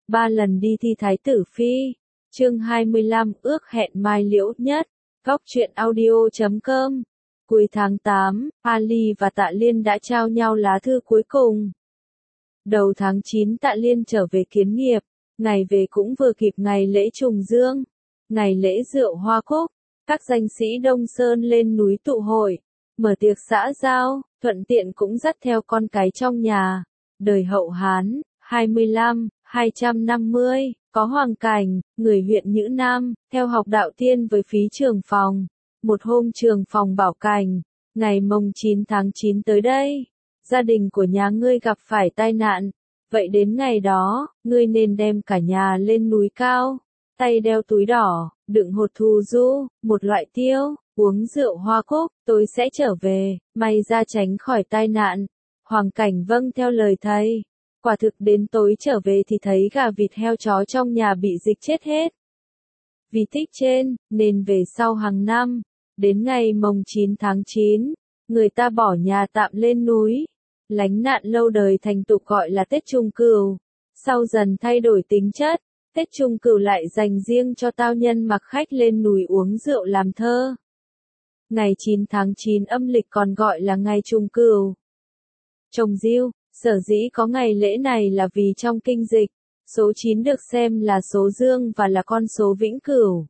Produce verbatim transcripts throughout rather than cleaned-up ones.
Ba lần đi thi thái tử phi. Chương hai mươi lăm ước hẹn mai liễu nhất. Góc truyện audio chấm com. Cuối tháng tám, Ali và Tạ Liên đã trao nhau lá thư cuối cùng. Đầu tháng chín Tạ Liên trở về Kiến Nghiệp, ngày về cũng vừa kịp ngày lễ trùng dương, ngày lễ rượu hoa cúc, các danh sĩ Đông Sơn lên núi tụ hội, mở tiệc xã giao, thuận tiện cũng dắt theo con cái trong nhà. Đời Hậu Hán, hai mươi lăm, hai trăm năm mươi, có Hoàng Cảnh, người huyện Nhữ Nam, theo học đạo tiên với phí Trường Phòng. Một hôm Trường Phòng bảo Cảnh, ngày mồng chín tháng chín tới đây, gia đình của nhà ngươi gặp phải tai nạn, vậy đến ngày đó, ngươi nên đem cả nhà lên núi cao, tay đeo túi đỏ, đựng hột thù du, một loại tiêu, uống rượu hoa cúc, tôi sẽ trở về, may ra tránh khỏi tai nạn. Hoàng Cảnh vâng theo lời thầy. Quả thực đến tối trở về thì thấy gà vịt heo chó trong nhà bị dịch chết hết. Vì tích trên, nên về sau hàng năm, đến ngày mồng chín tháng chín, người ta bỏ nhà tạm lên núi. Lánh nạn lâu đời thành tục gọi là Tết Trung Cửu. Sau dần thay đổi tính chất, Tết Trung Cửu lại dành riêng cho tao nhân mặc khách lên núi uống rượu làm thơ. Ngày chín tháng chín âm lịch còn gọi là ngày Trung Cửu. Trồng diêu, sở dĩ có ngày lễ này là vì trong kinh dịch, số chín được xem là số dương và là con số vĩnh cửu.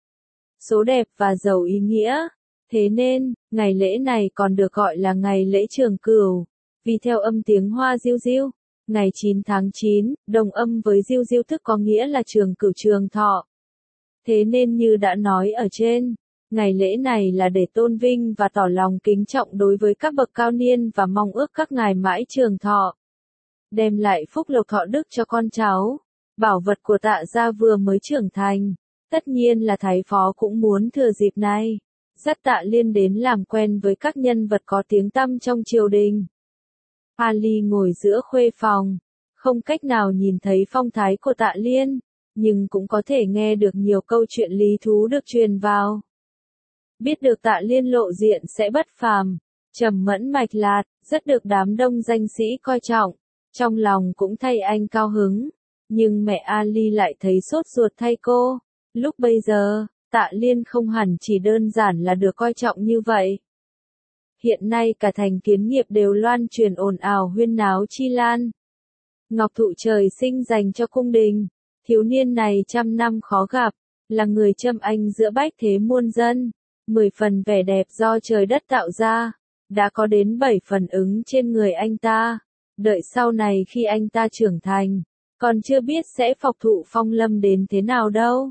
Số đẹp và giàu ý nghĩa. Thế nên, ngày lễ này còn được gọi là ngày lễ Trường Cửu. Vì theo âm tiếng Hoa diêu diêu, ngày chín tháng chín, đồng âm với diêu diêu tức có nghĩa là trường cửu trường thọ. Thế nên như đã nói ở trên, ngày lễ này là để tôn vinh và tỏ lòng kính trọng đối với các bậc cao niên và mong ước các ngài mãi trường thọ. Đem lại phúc lộc thọ đức cho con cháu. Bảo vật của Tạ gia vừa mới trưởng thành. Tất nhiên là Thái Phó cũng muốn thừa dịp này, dắt Tạ Liên đến làm quen với các nhân vật có tiếng tăm trong triều đình. Ali ngồi giữa khuê phòng, không cách nào nhìn thấy phong thái của Tạ Liên, nhưng cũng có thể nghe được nhiều câu chuyện lý thú được truyền vào. Biết được Tạ Liên lộ diện sẽ bất phàm, trầm mẫn mạch lạc, rất được đám đông danh sĩ coi trọng, trong lòng cũng thay anh cao hứng, nhưng mẹ Ali lại thấy sốt ruột thay cô. Lúc bây giờ, Tạ Liên không hẳn chỉ đơn giản là được coi trọng như vậy. Hiện nay cả thành Kiến Nghiệp đều loan truyền ồn ào huyên náo chi lan. Ngọc thụ trời sinh dành cho cung đình, thiếu niên này trăm năm khó gặp, là người châm anh giữa bách thế muôn dân, mười phần vẻ đẹp do trời đất tạo ra, đã có đến bảy phần ứng trên người anh ta. Đợi sau này khi anh ta trưởng thành, còn chưa biết sẽ phọc thụ phong lâm đến thế nào đâu.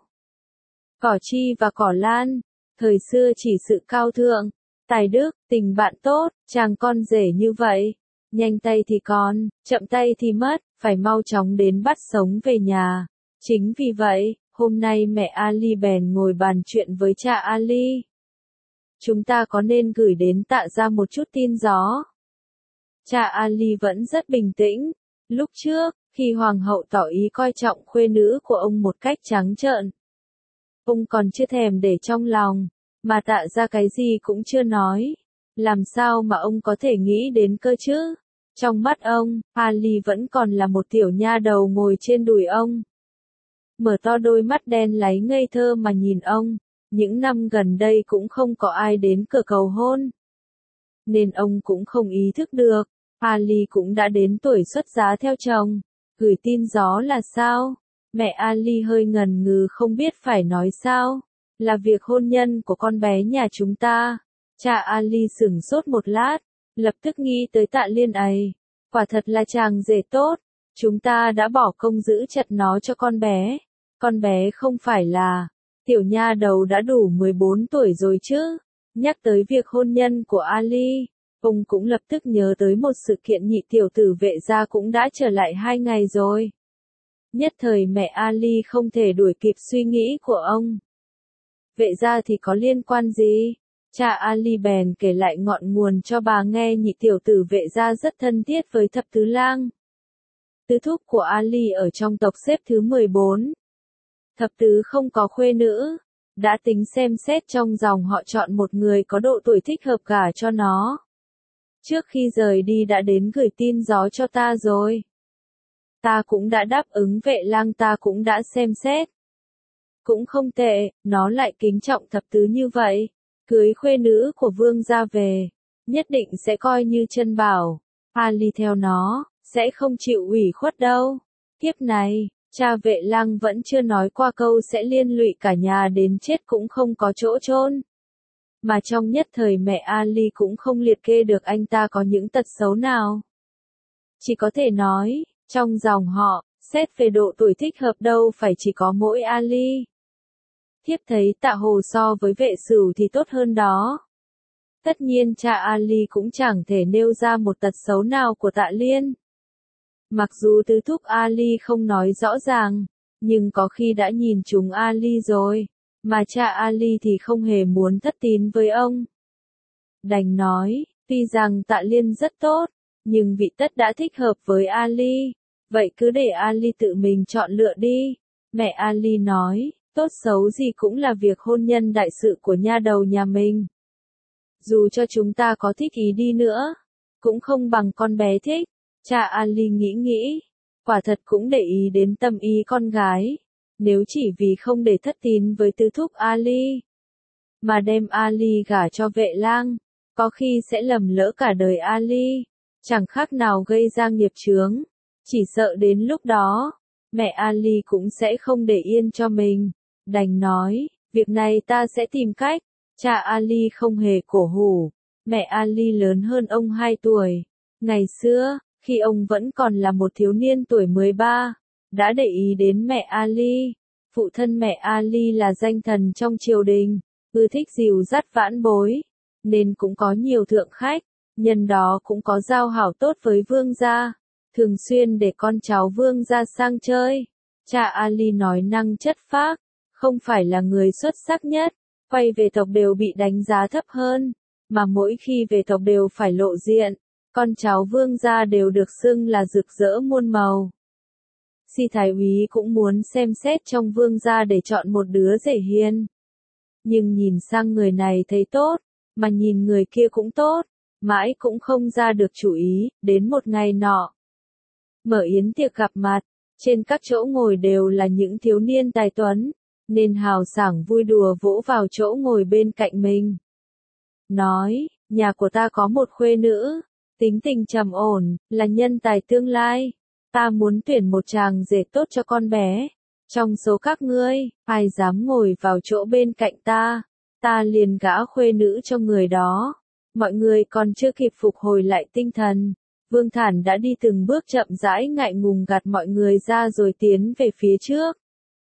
Cỏ chi và cỏ lan, thời xưa chỉ sự cao thượng, tài đức, tình bạn tốt, chàng con rể như vậy. Nhanh tay thì còn, chậm tay thì mất, phải mau chóng đến bắt sống về nhà. Chính vì vậy, hôm nay mẹ Ali bèn ngồi bàn chuyện với cha Ali. Chúng ta có nên gửi đến Tạ gia một chút tin gió? Cha Ali vẫn rất bình tĩnh. Lúc trước, khi hoàng hậu tỏ ý coi trọng khuê nữ của ông một cách trắng trợn, ông còn chưa thèm để trong lòng, mà Tạ gia cái gì cũng chưa nói. Làm sao mà ông có thể nghĩ đến cơ chứ? Trong mắt ông, Ali vẫn còn là một tiểu nha đầu ngồi trên đùi ông. Mở to đôi mắt đen láy ngây thơ mà nhìn ông. Những năm gần đây cũng không có ai đến cửa cầu hôn, nên ông cũng không ý thức được, Ali cũng đã đến tuổi xuất giá theo chồng. Gửi tin gió là sao? Mẹ Ali hơi ngần ngừ không biết phải nói sao. Là việc hôn nhân của con bé nhà chúng ta. Cha Ali sửng sốt một lát, lập tức nghĩ tới Tạ Liên ấy. Quả thật là chàng rể tốt, chúng ta đã bỏ công giữ chặt nó cho con bé. Con bé không phải là tiểu nha đầu đã đủ mười bốn tuổi rồi chứ. Nhắc tới việc hôn nhân của Ali, ông cũng lập tức nhớ tới một sự kiện nhị tiểu tử Vệ gia cũng đã trở lại hai ngày rồi. Nhất thời mẹ Ali không thể đuổi kịp suy nghĩ của ông. Vệ gia thì có liên quan gì? Cha Ali bèn kể lại ngọn nguồn cho bà nghe. Nhị tiểu tử Vệ gia rất thân thiết với thập tứ lang. Tứ thúc của Ali ở trong tộc xếp thứ mười bốn. Thập tứ không có khuê nữ, đã tính xem xét trong dòng họ chọn một người có độ tuổi thích hợp gả cho nó. Trước khi rời đi đã đến gửi tin gió cho ta rồi. ta cũng đã đáp ứng, Vệ Lang ta cũng đã xem xét. Cũng không tệ, nó lại kính trọng thập tứ như vậy. Cưới khuê nữ của vương gia về, nhất định sẽ coi như chân bảo. Ali theo nó, sẽ không chịu ủy khuất đâu. Kiếp này, cha Vệ Lang vẫn chưa nói qua câu sẽ liên lụy cả nhà đến chết cũng không có chỗ chôn. Mà trong nhất thời mẹ Ali cũng không liệt kê được anh ta có những tật xấu nào. Chỉ có thể nói, trong dòng họ, xét về độ tuổi thích hợp đâu phải chỉ có mỗi Ali. Thiếp thấy Tạ Hồ so với Vệ Sửu thì tốt hơn đó. Tất nhiên cha Ali cũng chẳng thể nêu ra một tật xấu nào của Tạ Liên. Mặc dù tứ thúc Ali không nói rõ ràng, nhưng có khi đã nhìn trúng Ali rồi, mà cha Ali thì không hề muốn thất tín với ông. Đành nói, tuy rằng Tạ Liên rất tốt, nhưng vị tất đã thích hợp với Ali, vậy cứ để Ali tự mình chọn lựa đi. Mẹ Ali nói, tốt xấu gì cũng là việc hôn nhân đại sự của nha đầu nhà mình. Dù cho chúng ta có thích ý đi nữa, cũng không bằng con bé thích. Cha Ali nghĩ nghĩ, quả thật cũng để ý đến tâm ý con gái. Nếu chỉ vì không để thất tín với tứ thúc Ali, mà đem Ali gả cho Vệ Lang, có khi sẽ lầm lỡ cả đời Ali, chẳng khác nào gây ra nghiệp chướng. Chỉ sợ đến lúc đó, mẹ Ali cũng sẽ không để yên cho mình. Đành nói, việc này ta sẽ tìm cách. Cha Ali không hề cổ hủ. Mẹ Ali lớn hơn ông hai tuổi. Ngày xưa, khi ông vẫn còn là một thiếu niên tuổi mười ba, đã để ý đến mẹ Ali. Phụ thân mẹ Ali là danh thần trong triều đình, ưa thích dìu dắt vãn bối, nên cũng có nhiều thượng khách, nhân đó cũng có giao hảo tốt với vương gia, thường xuyên để con cháu vương gia sang chơi. Cha Ali nói năng chất phác, không phải là người xuất sắc nhất, quay về tộc đều bị đánh giá thấp hơn, mà mỗi khi về tộc đều phải lộ diện, con cháu vương gia đều được xưng là rực rỡ muôn màu. Si Thái úy cũng muốn xem xét trong vương gia để chọn một đứa rể hiền. Nhưng nhìn sang người này thấy tốt, mà nhìn người kia cũng tốt, mãi cũng không ra được chủ ý. Đến một ngày nọ, mở yến tiệc gặp mặt, trên các chỗ ngồi đều là những thiếu niên tài tuấn, nên hào sảng vui đùa vỗ vào chỗ ngồi bên cạnh mình. Nói, nhà của ta có một khuê nữ, tính tình trầm ổn, là nhân tài tương lai. Ta muốn tuyển một chàng rể tốt cho con bé. Trong số các ngươi, ai dám ngồi vào chỗ bên cạnh ta, ta liền gả khuê nữ cho người đó. Mọi người còn chưa kịp phục hồi lại tinh thần, Vương Thản đã đi từng bước chậm rãi ngại ngùng gạt mọi người ra rồi tiến về phía trước.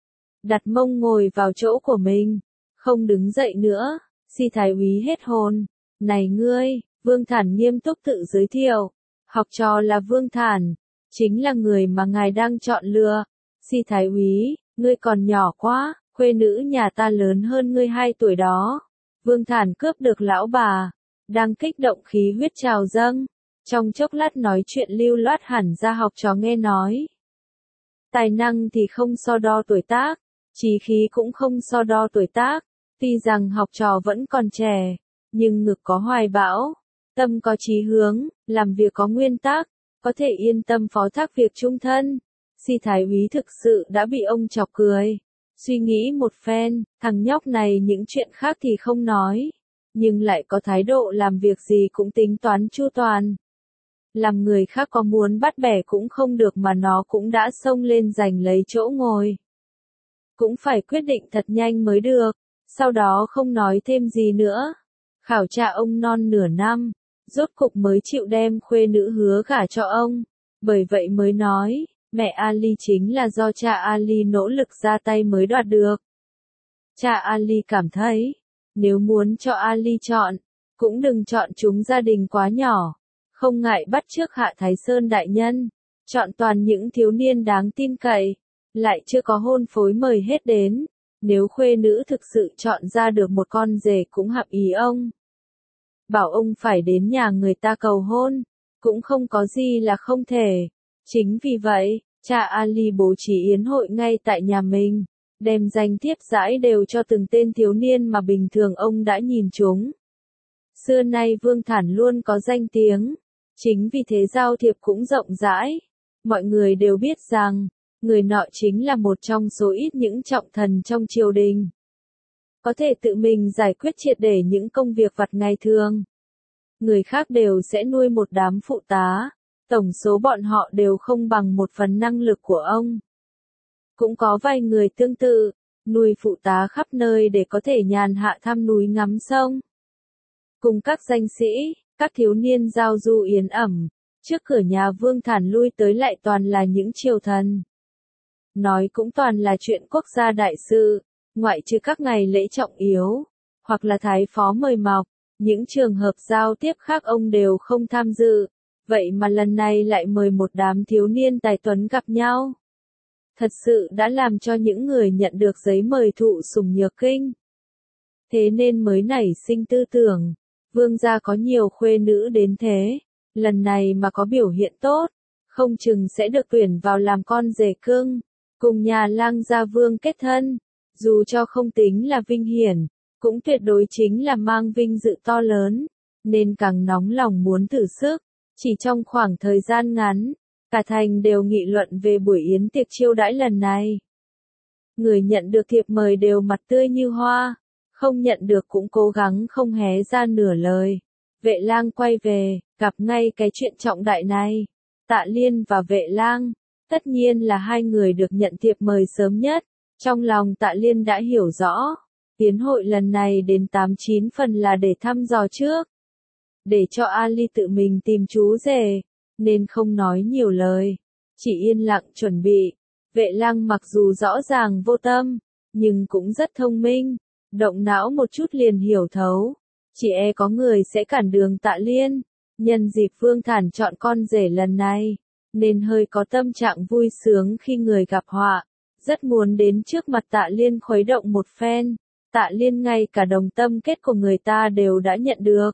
Đặt mông ngồi vào chỗ của mình, không đứng dậy nữa. Si Thái úy hết hồn. Này ngươi, Vương Thản nghiêm túc tự giới thiệu. Học trò là Vương Thản, chính là người mà ngài đang chọn lựa. Si Thái úy, ngươi còn nhỏ quá, khuê nữ nhà ta lớn hơn ngươi hai tuổi đó. Vương Thản cướp được lão bà, đang kích động khí huyết trào dâng. Trong chốc lát nói chuyện lưu loát hẳn ra học trò nghe nói. Tài năng thì không so đo tuổi tác, chí khí cũng không so đo tuổi tác. Tuy rằng học trò vẫn còn trẻ, nhưng ngực có hoài bão, tâm có chí hướng, làm việc có nguyên tắc, có thể yên tâm phó thác việc chung thân. Si Thái úy thực sự đã bị ông chọc cười. Suy nghĩ một phen, thằng nhóc này những chuyện khác thì không nói, nhưng lại có thái độ làm việc gì cũng tính toán chu toàn. Làm người khác có muốn bắt bẻ cũng không được mà nó cũng đã xông lên giành lấy chỗ ngồi. Cũng phải quyết định thật nhanh mới được, sau đó không nói thêm gì nữa. Khảo tra ông non nửa năm, rốt cục mới chịu đem khuê nữ hứa gả cho ông. Bởi vậy mới nói, mẹ Ali chính là do cha Ali nỗ lực ra tay mới đoạt được. Cha Ali cảm thấy, nếu muốn cho Ali chọn, cũng đừng chọn chúng gia đình quá nhỏ. Không ngại bắt chước Hạ Thái Sơn đại nhân, chọn toàn những thiếu niên đáng tin cậy, lại chưa có hôn phối mời hết đến. Nếu khuê nữ thực sự chọn ra được một con rể cũng hợp ý ông, bảo ông phải đến nhà người ta cầu hôn, cũng không có gì là không thể. Chính vì vậy, cha Ali bố trí yến hội ngay tại nhà mình, đem danh thiếp rãi đều cho từng tên thiếu niên mà bình thường ông đã nhìn chúng. Xưa nay Vương Thản luôn có danh tiếng, chính vì thế giao thiệp cũng rộng rãi. mọi người đều biết rằng, người nọ chính là một trong số ít những trọng thần trong triều đình. Có thể tự mình giải quyết triệt để những công việc vặt ngày thường. Người khác đều sẽ nuôi một đám phụ tá, tổng số bọn họ đều không bằng một phần năng lực của ông. Cũng có vài người tương tự, nuôi phụ tá khắp nơi để có thể nhàn hạ thăm núi ngắm sông. Cùng các danh sĩ, các thiếu niên giao du yến ẩm, trước cửa nhà Vương Thản lui tới lại toàn là những triều thần. Nói cũng toàn là chuyện quốc gia đại sự, ngoại trừ các ngày lễ trọng yếu, hoặc là thái phó mời mọc, những trường hợp giao tiếp khác ông đều không tham dự, vậy mà lần này lại mời một đám thiếu niên tài tuấn gặp nhau. Thật sự đã làm cho những người nhận được giấy mời thụ sủng nhược kinh. Thế nên mới nảy sinh tư tưởng, Vương gia có nhiều khuê nữ đến thế, lần này mà có biểu hiện tốt, không chừng sẽ được tuyển vào làm con rể cưng, cùng nhà lang gia Vương kết thân, dù cho không tính là vinh hiển, cũng tuyệt đối chính là mang vinh dự to lớn, nên càng nóng lòng muốn thử sức. Chỉ trong khoảng thời gian ngắn, cả thành đều nghị luận về buổi yến tiệc chiêu đãi lần này. Người nhận được thiệp mời đều mặt tươi như hoa, không nhận được cũng cố gắng không hé ra nửa lời. Vệ lang quay về, gặp ngay cái chuyện trọng đại này. Tạ Liên và Vệ lang, tất nhiên là hai người được nhận thiệp mời sớm nhất. Trong lòng Tạ Liên đã hiểu rõ, yến hội lần này đến tám chín phần là để thăm dò trước. Để cho Ali tự mình tìm chú rể, nên không nói nhiều lời, chỉ yên lặng chuẩn bị. Vệ lang mặc dù rõ ràng vô tâm, nhưng cũng rất thông minh, động não một chút liền hiểu thấu. Chỉ e có người sẽ cản đường Tạ Liên, nhân dịp Vương Thản chọn con rể lần này, nên hơi có tâm trạng vui sướng khi người gặp họa, rất muốn đến trước mặt Tạ Liên khuấy động một phen. Tạ Liên ngay cả đồng tâm kết của người ta đều đã nhận được.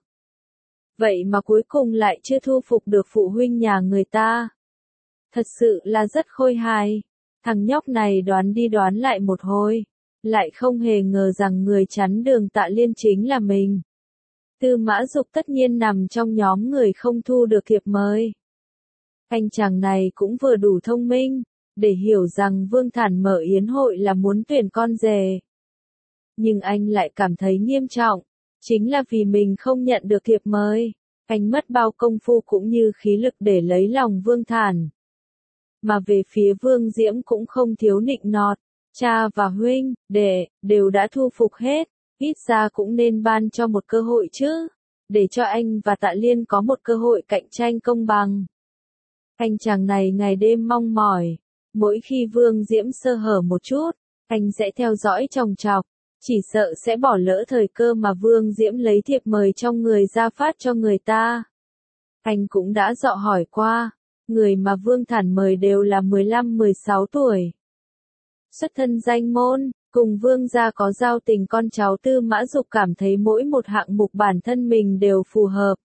Vậy mà cuối cùng lại chưa thu phục được phụ huynh nhà người ta. Thật sự là rất khôi hài. Thằng nhóc này đoán đi đoán lại một hồi, lại không hề ngờ rằng người chắn đường Tạ Liên chính là mình. Tư Mã Dục tất nhiên nằm trong nhóm người không thu được thiệp mời. Anh chàng này cũng vừa đủ thông minh, để hiểu rằng Vương Thản mở yến hội là muốn tuyển con rể. Nhưng anh lại cảm thấy nghiêm trọng, chính là vì mình không nhận được thiệp mời. Anh mất bao công phu cũng như khí lực để lấy lòng Vương Thản. Mà về phía Vương Diễm cũng không thiếu nịnh nọt, cha và huynh, đệ, đều đã thu phục hết, ít ra cũng nên ban cho một cơ hội chứ, để cho anh và Tạ Liên có một cơ hội cạnh tranh công bằng. Anh chàng này ngày đêm mong mỏi, mỗi khi Vương Diễm sơ hở một chút, anh sẽ theo dõi chòng chọc, chỉ sợ sẽ bỏ lỡ thời cơ mà Vương Diễm lấy thiệp mời trong người ra phát cho người ta. Anh cũng đã dọ hỏi qua, người mà Vương Thản mời đều là mười lăm mười sáu tuổi. Xuất thân danh môn, cùng Vương gia có giao tình, con cháu Tư Mã Dục cảm thấy mỗi một hạng mục bản thân mình đều phù hợp.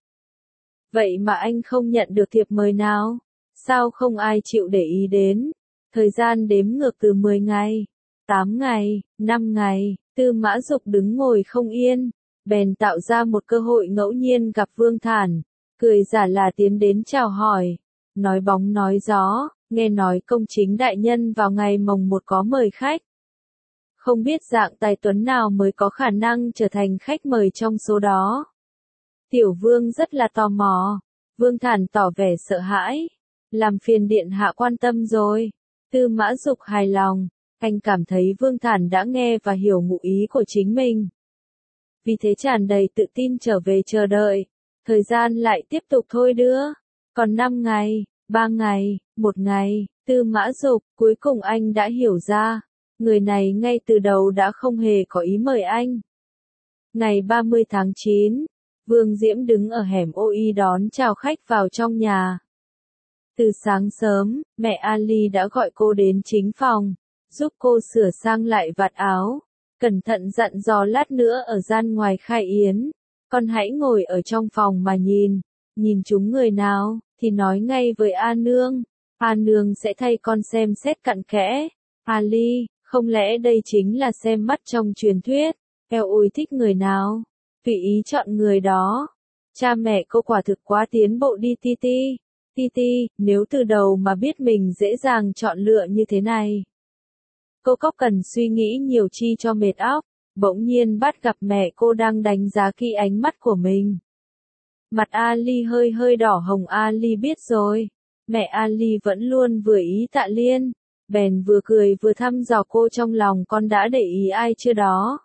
Vậy mà anh không nhận được thiệp mời nào? Sao không ai chịu để ý đến? Thời gian đếm ngược từ mười ngày, tám ngày, năm ngày, Tư Mã Dục đứng ngồi không yên, bèn tạo ra một cơ hội ngẫu nhiên gặp Vương Thản, cười giả là tiến đến chào hỏi, nói bóng nói gió, nghe nói công chính đại nhân vào ngày mồng một có mời khách. Không biết dạng tài tuấn nào mới có khả năng trở thành khách mời trong số đó. Tiểu Vương rất là tò mò, Vương Thản tỏ vẻ sợ hãi, làm phiền điện hạ quan tâm rồi. Tư Mã Dục hài lòng, anh cảm thấy Vương Thản đã nghe và hiểu ngụ ý của chính mình. Vì thế tràn đầy tự tin trở về chờ đợi, thời gian lại tiếp tục thôi đưa, còn năm ngày, ba ngày, một ngày, Tư Mã Dục, cuối cùng anh đã hiểu ra, người này ngay từ đầu đã không hề có ý mời anh. Ngày ba mươi tháng chín, Vương Diễm đứng ở hẻm ô y đón chào khách vào trong nhà. Từ sáng sớm, mẹ Ali đã gọi cô đến chính phòng, giúp cô sửa sang lại vạt áo, cẩn thận dặn dò lát nữa ở gian ngoài khai yến, con hãy ngồi ở trong phòng mà nhìn, nhìn chúng người nào, thì nói ngay với A Nương, A Nương sẽ thay con xem xét cặn kẽ. Ali, không lẽ đây chính là xem mắt trong truyền thuyết, eo ôi thích người nào, tùy ý chọn người đó. Cha mẹ cô quả thực quá tiến bộ đi Ti Ti. Titi, nếu từ đầu mà biết mình dễ dàng chọn lựa như thế này. Cô Cóc cần suy nghĩ nhiều chi cho mệt óc, bỗng nhiên bắt gặp mẹ cô đang đánh giá kỹ ánh mắt của mình. Mặt Ali hơi hơi đỏ hồng. Ali biết rồi, mẹ Ali vẫn luôn vừa ý Tạ Liên, bèn vừa cười vừa thăm dò cô trong lòng con đã để ý ai chưa đó.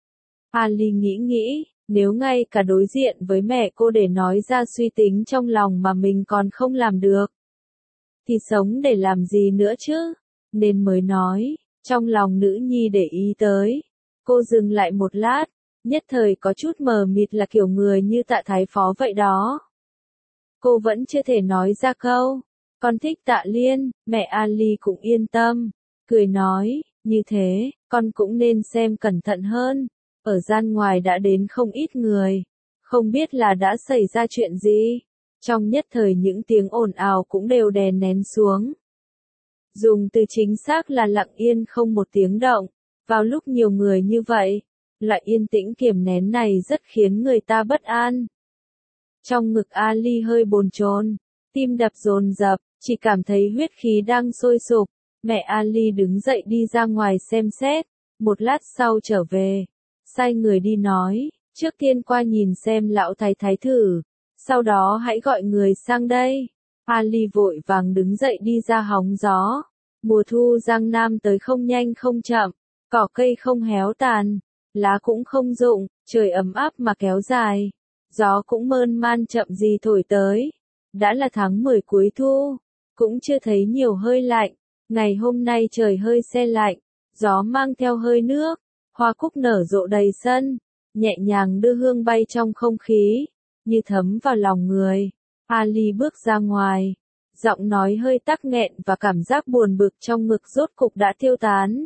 Ali nghĩ nghĩ, nếu ngay cả đối diện với mẹ cô để nói ra suy tính trong lòng mà mình còn không làm được, thì sống để làm gì nữa chứ, nên mới nói, trong lòng nữ nhi để ý tới. Cô dừng lại một lát, nhất thời có chút mờ mịt là kiểu người như Tạ Thái Phó vậy đó. Cô vẫn chưa thể nói ra câu, con thích Tạ Liên, mẹ Ali cũng yên tâm, cười nói, như thế, con cũng nên xem cẩn thận hơn, ở gian ngoài đã đến không ít người, không biết là đã xảy ra chuyện gì. Trong nhất thời những tiếng ồn ào cũng đều đè nén xuống. Dùng từ chính xác là lặng yên không một tiếng động, vào lúc nhiều người như vậy, loại yên tĩnh kiềm nén này rất khiến người ta bất an. Trong ngực Ali hơi bồn chồn, tim đập dồn dập, chỉ cảm thấy huyết khí đang sôi sục. Mẹ Ali đứng dậy đi ra ngoài xem xét, một lát sau trở về, sai người đi nói, trước tiên qua nhìn xem lão thái thái thử, sau đó hãy gọi người sang đây. Ali vội vàng đứng dậy đi ra hóng gió. Mùa thu Giang Nam tới không nhanh không chậm, cỏ cây không héo tàn, lá cũng không rụng, trời ấm áp mà kéo dài, gió cũng mơn man chậm gì thổi tới. Đã là tháng mười cuối thu, cũng chưa thấy nhiều hơi lạnh, ngày hôm nay trời hơi se lạnh, gió mang theo hơi nước, hoa cúc nở rộ đầy sân, nhẹ nhàng đưa hương bay trong không khí, như thấm vào lòng người. Ali bước ra ngoài, giọng nói hơi tắc nghẹn và cảm giác buồn bực trong ngực rốt cục đã tiêu tán.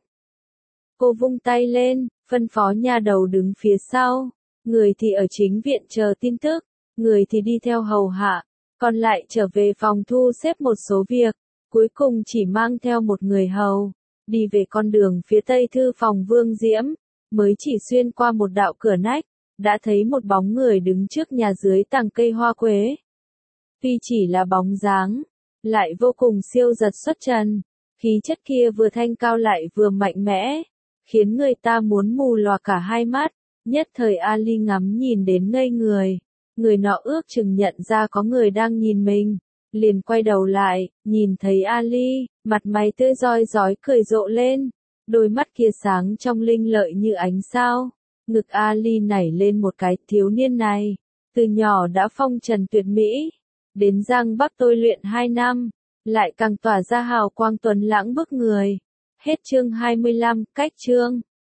Cô vung tay lên, phân phó nha đầu đứng phía sau, người thì ở chính viện chờ tin tức, người thì đi theo hầu hạ, còn lại trở về phòng thu xếp một số việc, cuối cùng chỉ mang theo một người hầu, đi về con đường phía tây thư phòng Vương Diễm, mới chỉ xuyên qua một đạo cửa nách, đã thấy một bóng người đứng trước nhà dưới tàng cây hoa quế. Tuy chỉ là bóng dáng, lại vô cùng siêu giật xuất trần, khí chất kia vừa thanh cao lại vừa mạnh mẽ, khiến người ta muốn mù lòa cả hai mắt. Nhất thời Ali ngắm nhìn đến ngây người, người nọ ước chừng nhận ra có người đang nhìn mình, liền quay đầu lại, nhìn thấy Ali, mặt mày tươi rói rói cười rộ lên, đôi mắt kia sáng trong linh lợi như ánh sao. Ngực Ali nảy lên một cái, thiếu niên này, từ nhỏ đã phong trần tuyệt mỹ, đến Giang Bắc tôi luyện hai năm, lại càng tỏa ra hào quang tuấn lãng bức người. Hết chương hai mươi lăm, cách chương.